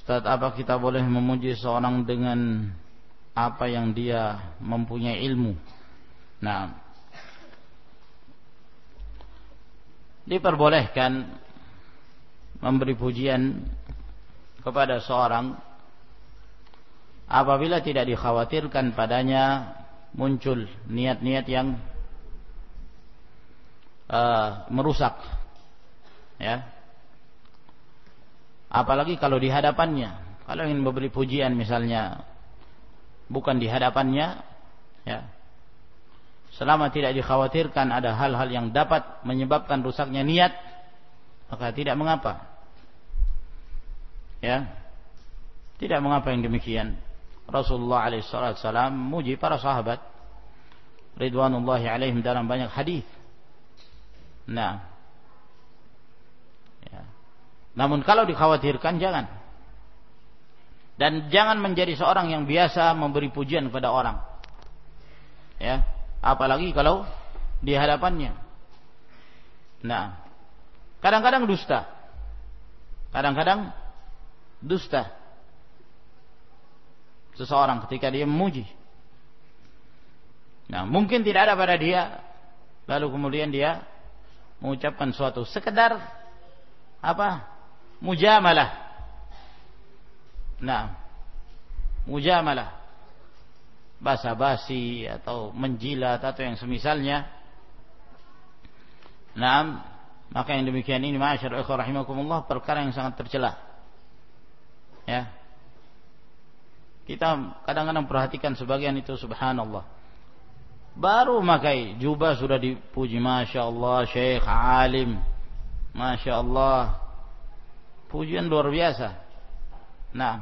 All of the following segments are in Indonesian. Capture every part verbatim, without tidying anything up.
Ustaz, apa kita boleh memuji seorang dengan apa yang dia mempunyai ilmu? Nah, diperbolehkan memberi pujian kepada seorang apabila tidak dikhawatirkan padanya muncul niat-niat yang uh, merusak, ya. Apalagi kalau di hadapannya. Kalau ingin memberi pujian misalnya bukan di hadapannya, ya, selama tidak dikhawatirkan ada hal-hal yang dapat menyebabkan rusaknya niat, maka tidak mengapa, ya, tidak mengapa yang demikian. Rasulullah alaihi wasallam muji para sahabat ridwanullahi alaihim dalam banyak hadis. Nah, ya. Namun kalau dikhawatirkan jangan. Dan jangan menjadi seorang yang biasa memberi pujian kepada orang, ya, apalagi kalau di hadapannya. Nah, kadang-kadang dusta, kadang-kadang dusta seseorang ketika dia memuji. Nah, mungkin tidak ada pada dia, lalu kemudian dia mengucapkan suatu sekedar apa? Mujamalah. Nah, mujamalah, basa-basi atau menjilat atau yang semisalnya. Nah, maka yang demikian ini ma'asyarul ikhwah rahimakumullah perkara yang sangat tercela. Ya. Kita kadang-kadang perhatikan sebagian itu, subhanallah. Baru memakai jubah sudah dipuji, masya Allah, syekh alim, masya Allah, pujian luar biasa. Nah,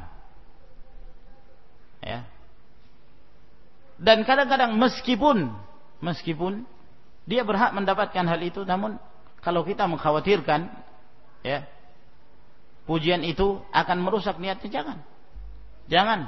ya. Dan kadang-kadang meskipun meskipun dia berhak mendapatkan hal itu, namun kalau kita mengkhawatirkan, ya, pujian itu akan merusak niatnya, jangan. Jangan.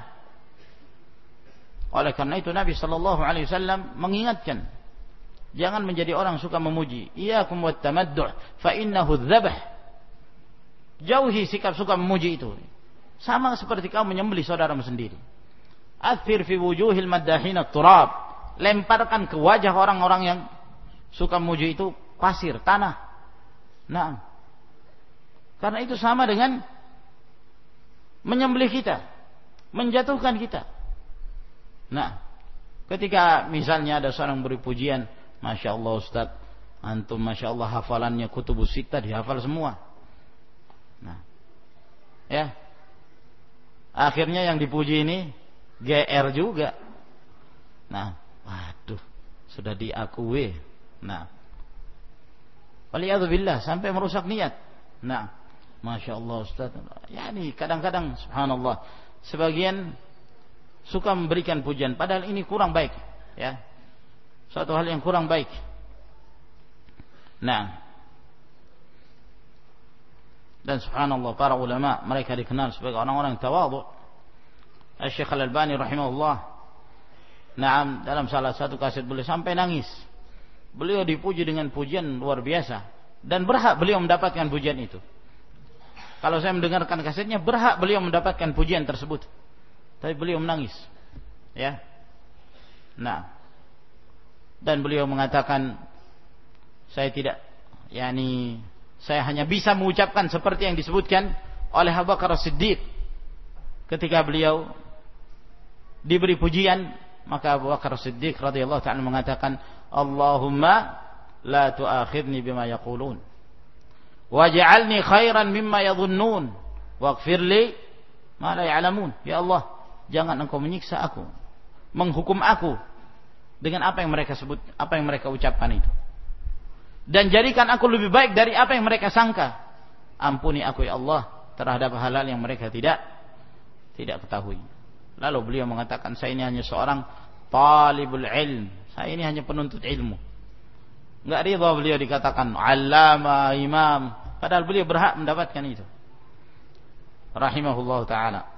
Oleh karena itu Nabi sallallahu alaihi wasallam mengingatkan, jangan menjadi orang suka memuji. Iyyakum wat tamaddu' fa innahu dzabh. Jauhi sikap suka memuji itu. Sama seperti kamu menyembelih saudaramu sendiri. Athir fi wujuhil maddahin at-turab. Lemparkan ke wajah orang-orang yang suka memuji itu pasir, tanah. Nah, karena itu sama dengan menyembelih kita, menjatuhkan kita. Nah, ketika misalnya ada seorang beri pujian, masya Allah Ustaz, antum masya Allah hafalannya kutubus sittah dihafal semua. Nah, ya, akhirnya yang dipuji ini G R juga. Nah, waduh, sudah diakui. Nah, waliyadzubillah, sampai merusak niat. Nah, masya Allah Ustaz. Ya, ini kadang-kadang subhanallah sebagian suka memberikan pujian, padahal ini kurang baik, ya, suatu hal yang kurang baik. Nah, dan subhanallah para ulama mereka dikenal sebagai orang-orang yang tawadhu. Syekh Al-Albani rahimahullah, nah, dalam salah satu kaset beliau sampai nangis. Beliau dipuji dengan pujian luar biasa dan berhak beliau mendapatkan pujian itu. Kalau saya mendengarkan kasetnya, berhak beliau mendapatkan pujian tersebut. Tapi beliau menangis, ya. Nah, dan beliau mengatakan, saya tidak, yakni saya hanya bisa mengucapkan seperti yang disebutkan oleh Abu Bakar As-Siddiq ketika beliau diberi pujian, maka Abu Bakar As-Siddiq radhiyallahu ta'ala mengatakan, Allahumma la tu'akhidni bima yaqulun waj'alni khairan mimma yadhunnun waghfir li ma la ya'lamun. Ya Allah, jangan engkau menyiksa aku, menghukum aku dengan apa yang mereka sebut, apa yang mereka ucapkan itu, dan jadikan aku lebih baik dari apa yang mereka sangka. Ampuni aku ya Allah terhadap hal-hal yang mereka tidak tidak ketahui. Lalu beliau mengatakan, saya ini hanya seorang talibul ilm, saya ini hanya penuntut ilmu. Enggak ridha beliau dikatakan allama, imam, padahal beliau berhak mendapatkan itu. Rahimahullah ta'ala.